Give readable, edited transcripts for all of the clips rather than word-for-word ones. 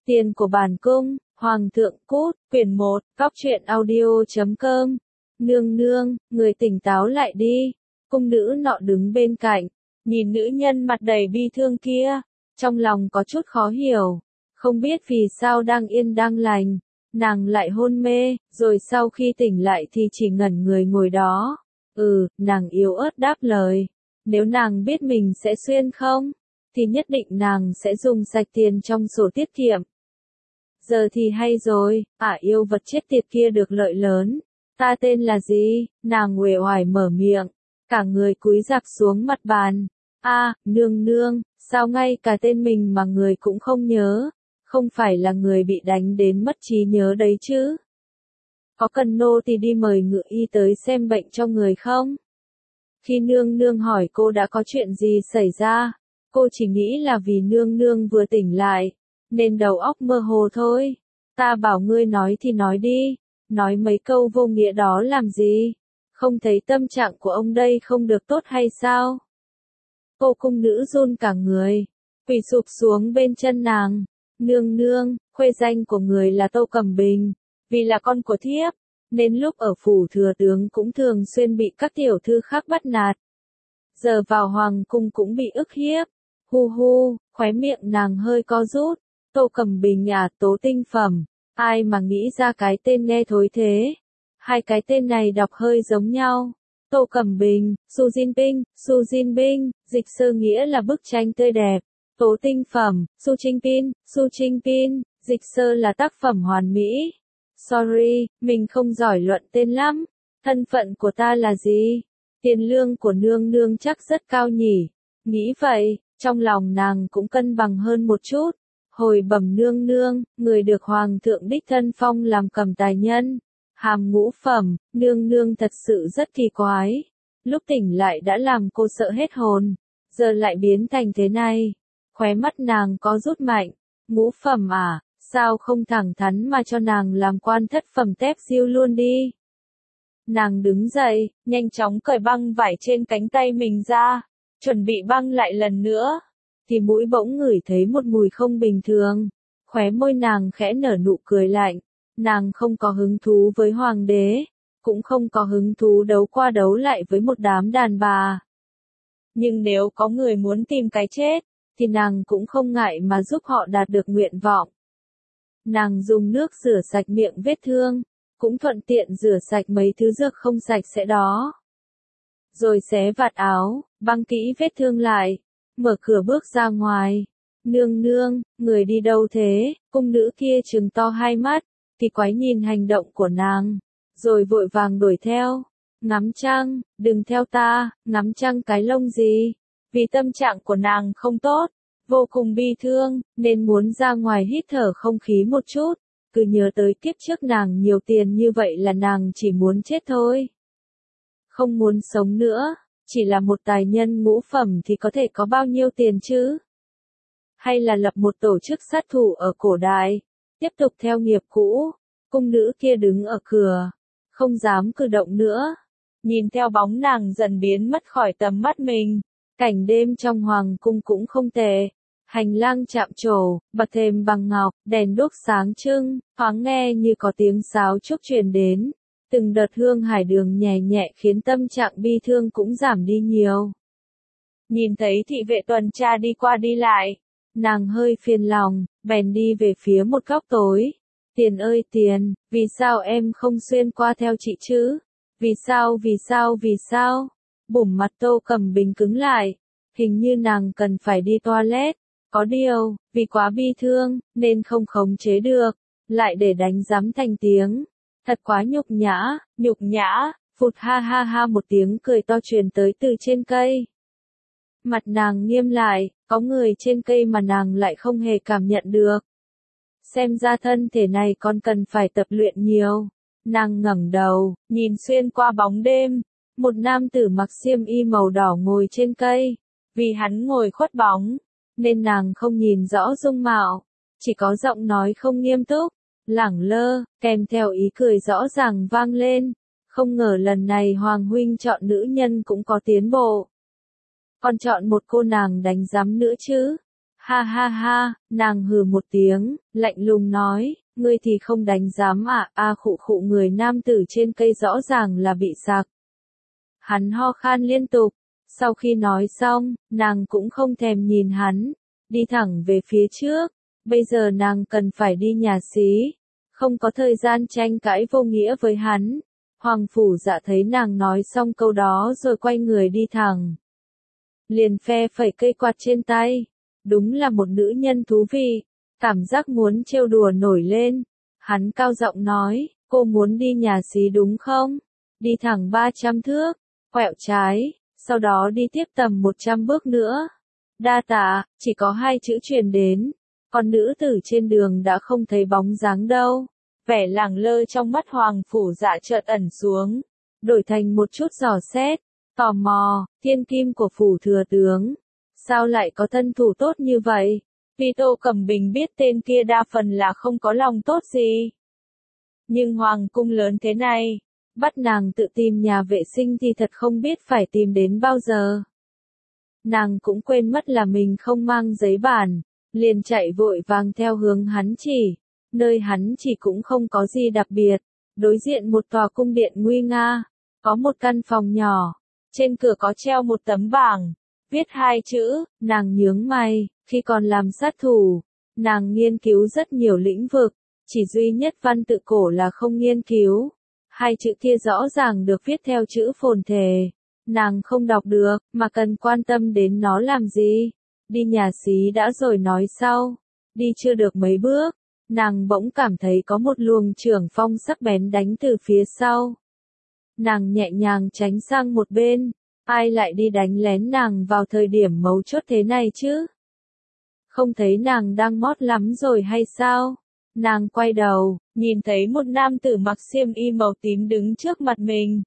Tiền của bản cung, Hoàng thượng cút, quyển 1, Cóc truyện audio.com. Nương nương, người tỉnh táo lại đi. Cung nữ nọ đứng bên cạnh, nhìn nữ nhân mặt đầy bi thương kia, trong lòng có chút khó hiểu, không biết vì sao đang yên đang lành, nàng lại hôn mê, rồi sau khi tỉnh lại thì chỉ ngẩn người ngồi đó. Nàng yếu ớt đáp lời, nếu nàng biết mình sẽ xuyên không, thì nhất định nàng sẽ dùng sạch tiền trong sổ tiết kiệm. Giờ thì hay rồi, yêu vật chết tiệt kia được lợi lớn. Ta tên là gì? Nàng uể oải mở miệng, cả người cúi rạp xuống mặt bàn. Nương nương, sao ngay cả tên mình mà người cũng không nhớ? Không phải là người bị đánh đến mất trí nhớ đấy chứ? Có cần nô thì đi mời ngự y tới xem bệnh cho người không? Khi nương nương hỏi cô đã có chuyện gì xảy ra, cô chỉ nghĩ là vì nương nương vừa tỉnh lại, nên đầu óc mơ hồ thôi. Ta bảo ngươi nói thì nói đi, nói mấy câu vô nghĩa đó làm gì? Không thấy tâm trạng của ông đây không được tốt hay sao? Cô cung nữ run cả người, quỳ sụp xuống bên chân nàng. Nương nương, khuê danh của người là Tô Cẩm Bình, vì là con của thiếp, nên lúc ở phủ thừa tướng cũng thường xuyên bị các tiểu thư khác bắt nạt. Giờ vào hoàng cung cũng bị ức hiếp. Khóe miệng nàng hơi co rút. Tô Cẩm Bình Tố Tinh Phẩm, ai mà nghĩ ra cái tên nghe thối thế? Hai cái tên này đọc hơi giống nhau. Tô Cẩm Bình, Su Jinping, dịch sơ nghĩa là bức tranh tươi đẹp. Tố Tinh Phẩm, Su Jinping, dịch sơ là tác phẩm hoàn mỹ. Sorry, mình không giỏi luận tên lắm. Thân phận của ta là gì? Tiền lương của nương nương chắc rất cao nhỉ? Nghĩ vậy, trong lòng nàng cũng cân bằng hơn một chút. Hồi bẩm nương nương, người được hoàng thượng đích thân phong làm cầm tài nhân, hàm ngũ phẩm, nương nương thật sự rất kỳ quái. Lúc tỉnh lại đã làm cô sợ hết hồn, giờ lại biến thành thế này. Khóe mắt nàng có rút mạnh. Ngũ phẩm sao không thẳng thắn mà cho nàng làm quan thất phẩm tép diêu luôn đi. Nàng đứng dậy, nhanh chóng cởi băng vải trên cánh tay mình ra, chuẩn bị băng lại lần nữa. Thì mũi bỗng ngửi thấy một mùi không bình thường. Khóe môi nàng khẽ nở nụ cười lạnh. Nàng không có hứng thú với hoàng đế, cũng không có hứng thú đấu qua đấu lại với một đám đàn bà. Nhưng nếu có người muốn tìm cái chết, thì nàng cũng không ngại mà giúp họ đạt được nguyện vọng. Nàng dùng nước rửa sạch miệng vết thương, cũng thuận tiện rửa sạch mấy thứ dược không sạch sẽ đó. Rồi xé vạt áo, băng kỹ vết thương lại. Mở cửa bước ra ngoài. Nương nương, người đi đâu thế? Cung nữ kia trừng to hai mắt, kỳ quái nhìn hành động của nàng, rồi vội vàng đuổi theo. Ngắm trăng, đừng theo ta, ngắm trăng cái lông gì? Vì tâm trạng của nàng không tốt, vô cùng bi thương, nên muốn ra ngoài hít thở không khí một chút. Cứ nhớ tới kiếp trước nàng nhiều tiền như vậy là nàng chỉ muốn chết thôi. Không muốn sống nữa. Chỉ là một tài nhân ngũ phẩm thì có thể có bao nhiêu tiền chứ? Hay là lập một tổ chức sát thủ ở cổ đại, tiếp tục theo nghiệp cũ? Cung nữ kia đứng ở cửa, không dám cử động nữa. Nhìn theo bóng nàng dần biến mất khỏi tầm mắt mình, cảnh đêm trong hoàng cung cũng không tệ. Hành lang chạm trổ, bậc thềm bằng ngọc, đèn đuốc sáng trưng, thoáng nghe như có tiếng sáo trúc truyền đến. Từng đợt hương hải đường nhẹ nhẹ khiến tâm trạng bi thương cũng giảm đi nhiều. Nhìn thấy thị vệ tuần tra đi qua đi lại, nàng hơi phiền lòng, bèn đi về phía một góc tối. Tiền ơi tiền, vì sao em không xuyên qua theo chị chứ? Vì sao? Bủm mặt Tô Cẩm Bình cứng lại, hình như nàng cần phải đi toilet. Có điều, vì quá bi thương, nên không khống chế được, lại để đánh rắm thành tiếng. Thật quá nhục nhã, phụt ha một tiếng cười to truyền tới từ trên cây. Mặt nàng nghiêm lại, có người trên cây mà nàng lại không hề cảm nhận được. Xem ra thân thể này còn cần phải tập luyện nhiều. Nàng ngẩng đầu, nhìn xuyên qua bóng đêm, một nam tử mặc xiêm y màu đỏ ngồi trên cây. Vì hắn ngồi khuất bóng, nên nàng không nhìn rõ dung mạo, chỉ có giọng nói không nghiêm túc. Lẳng lơ, kèm theo ý cười rõ ràng vang lên. Không ngờ lần này Hoàng huynh chọn nữ nhân cũng có tiến bộ. Còn chọn một cô nàng đánh giám nữa chứ? Ha ha ha, nàng hừ một tiếng, lạnh lùng nói, ngươi thì không đánh giám à, khụ khụ, người nam tử trên cây rõ ràng là bị sặc. Hắn ho khan liên tục, sau khi nói xong, nàng cũng không thèm nhìn hắn, đi thẳng về phía trước, bây giờ nàng cần phải đi nhà xí, không có thời gian tranh cãi vô nghĩa với hắn. Hoàng Phủ Dạ thấy nàng nói xong câu đó rồi quay người đi thẳng. Liền phe phẩy cây quạt trên tay, đúng là một nữ nhân thú vị, cảm giác muốn trêu đùa nổi lên. Hắn cao giọng nói, cô muốn đi nhà xí đúng không? Đi thẳng 300 thước, quẹo trái, sau đó đi tiếp tầm 100 bước nữa. Đa tạ, chỉ có 2 chữ truyền đến, còn nữ tử trên đường đã không thấy bóng dáng đâu. Vẻ lẳng lơ trong mắt Hoàng Phủ Dạ chợt ẩn xuống, đổi thành một chút dò xét, tò mò, thiên kim của phủ thừa tướng. Sao lại có thân thủ tốt như vậy? Vì Tô Cẩm Bình biết tên kia đa phần là không có lòng tốt gì. Nhưng hoàng cung lớn thế này, bắt nàng tự tìm nhà vệ sinh thì thật không biết phải tìm đến bao giờ. Nàng cũng quên mất là mình không mang giấy bản, liền chạy vội vàng theo hướng hắn chỉ. Nơi hắn chỉ cũng không có gì đặc biệt, đối diện một tòa cung điện nguy nga, có một căn phòng nhỏ, trên cửa có treo một tấm bảng, viết 2 chữ, nàng nhướng mày, khi còn làm sát thủ, nàng nghiên cứu rất nhiều lĩnh vực, chỉ duy nhất văn tự cổ là không nghiên cứu. 2 chữ kia rõ ràng được viết theo chữ phồn thể, nàng không đọc được, mà cần quan tâm đến nó làm gì? Đi nhà xí đã rồi nói sau, đi chưa được mấy bước. Nàng bỗng cảm thấy có một luồng chưởng phong sắc bén đánh từ phía sau. Nàng nhẹ nhàng tránh sang một bên, ai lại đi đánh lén nàng vào thời điểm mấu chốt thế này chứ? Không thấy nàng đang mót lắm rồi hay sao? Nàng quay đầu, nhìn thấy một nam tử mặc xiêm y màu tím đứng trước mặt mình.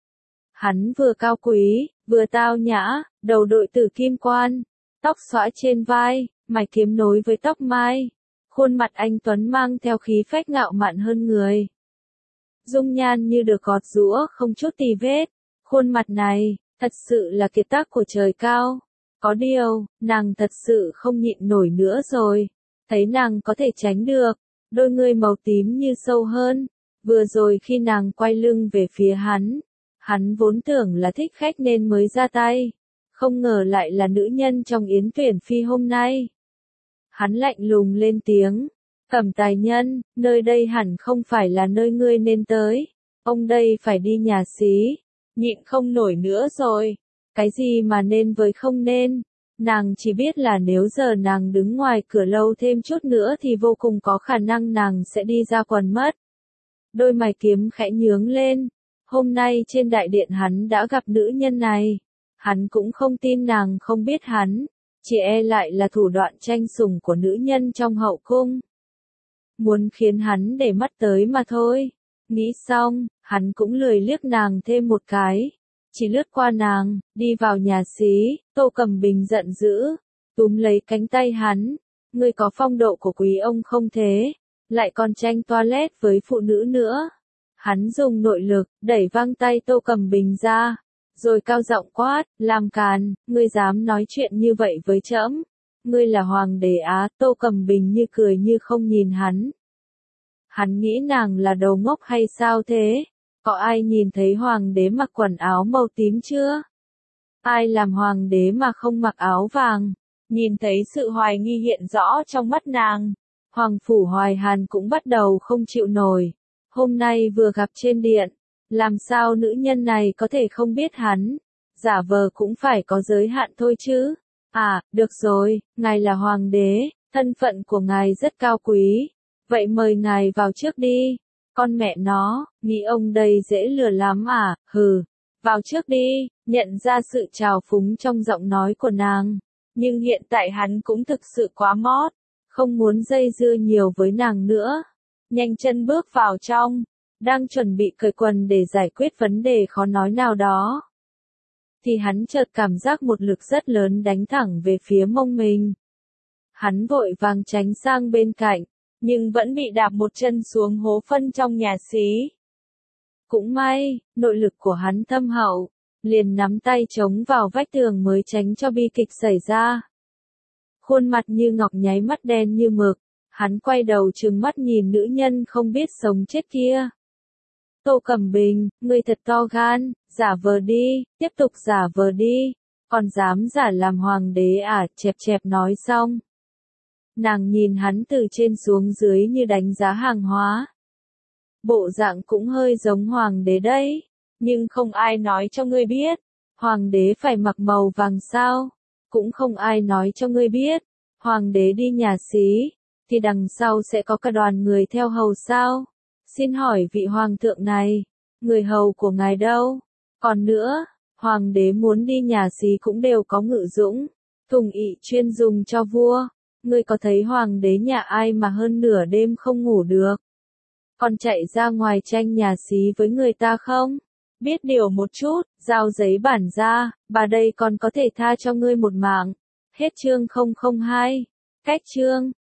Hắn vừa cao quý, vừa tao nhã, đầu đội tử kim quan, tóc xõa trên vai, mày kiếm nối với tóc mai. Khuôn mặt anh tuấn mang theo khí phách ngạo mạn hơn người. Dung nhan như được gọt giũa không chút tì vết. Khuôn mặt này, thật sự là kiệt tác của trời cao. Có điều, nàng thật sự không nhịn nổi nữa rồi. Thấy nàng có thể tránh được, đôi người màu tím như sâu hơn. Vừa rồi khi nàng quay lưng về phía hắn vốn tưởng là thích khách nên mới ra tay. Không ngờ lại là nữ nhân trong yến tuyển phi hôm nay. Hắn lạnh lùng lên tiếng, Cẩm tài nhân, nơi đây hẳn không phải là nơi ngươi nên tới, ông đây phải đi nhà xí, nhịn không nổi nữa rồi, cái gì mà nên với không nên, nàng chỉ biết là nếu giờ nàng đứng ngoài cửa lâu thêm chút nữa thì vô cùng có khả năng nàng sẽ đi ra quần mất. Đôi mày kiếm khẽ nhướng lên, hôm nay trên đại điện hắn đã gặp nữ nhân này, hắn cũng không tin nàng không biết hắn. Chỉ e lại là thủ đoạn tranh sủng của nữ nhân trong hậu cung. Muốn khiến hắn để mắt tới mà thôi. Nghĩ xong, hắn cũng lười liếc nàng thêm một cái. Chỉ lướt qua nàng, đi vào nhà xí, Tô Cẩm Bình giận dữ, túm lấy cánh tay hắn. Ngươi có phong độ của quý ông không thế? Lại còn tranh toilet với phụ nữ nữa. Hắn dùng nội lực, đẩy văng tay Tô Cẩm Bình ra. Rồi cao giọng quát, làm càn, ngươi dám nói chuyện như vậy với trẫm? Ngươi là hoàng đế á? Tô Cẩm Bình như cười như không nhìn hắn. Hắn nghĩ nàng là đầu ngốc hay sao thế? Có ai nhìn thấy hoàng đế mặc quần áo màu tím chưa? Ai làm hoàng đế mà không mặc áo vàng? Nhìn thấy sự hoài nghi hiện rõ trong mắt nàng, Hoàng Phủ Hoài Hàn cũng bắt đầu không chịu nổi. Hôm nay vừa gặp trên điện, làm sao nữ nhân này có thể không biết hắn? Giả vờ cũng phải có giới hạn thôi chứ. À, được rồi, ngài là hoàng đế, thân phận của ngài rất cao quý. Vậy mời ngài vào trước đi. Con mẹ nó, nghĩ ông đây dễ lừa lắm à, hừ. Vào trước đi, nhận ra sự trào phúng trong giọng nói của nàng. Nhưng hiện tại hắn cũng thực sự quá mót, không muốn dây dưa nhiều với nàng nữa. Nhanh chân bước vào trong, đang chuẩn bị cởi quần để giải quyết vấn đề khó nói nào đó. Thì hắn chợt cảm giác một lực rất lớn đánh thẳng về phía mông mình. Hắn vội vàng tránh sang bên cạnh, nhưng vẫn bị đạp một chân xuống hố phân trong nhà xí. Cũng may, nội lực của hắn thâm hậu, liền nắm tay chống vào vách tường mới tránh cho bi kịch xảy ra. khuôn mặt như ngọc nháy mắt đen như mực, hắn quay đầu trừng mắt nhìn nữ nhân không biết sống chết kia. Tô Cẩm Bình, ngươi thật to gan, giả vờ đi, tiếp tục giả vờ đi, còn dám giả làm hoàng đế à, chẹp chẹp nói xong. Nàng nhìn hắn từ trên xuống dưới như đánh giá hàng hóa. Bộ dạng cũng hơi giống hoàng đế đấy, nhưng không ai nói cho ngươi biết, hoàng đế phải mặc màu vàng sao, cũng không ai nói cho ngươi biết, hoàng đế đi nhà xí, thì đằng sau sẽ có cả đoàn người theo hầu sao. Xin hỏi vị hoàng thượng này, người hầu của ngài đâu? Còn nữa, hoàng đế muốn đi nhà xí cũng đều có ngự dũng, thùng ị chuyên dùng cho vua. Ngươi có thấy hoàng đế nhà ai mà hơn nửa đêm không ngủ được? Còn chạy ra ngoài tranh nhà xí với người ta không? Biết điều một chút, giao giấy bản ra, bà đây còn có thể tha cho ngươi một mạng. Hết chương 002. Cách chương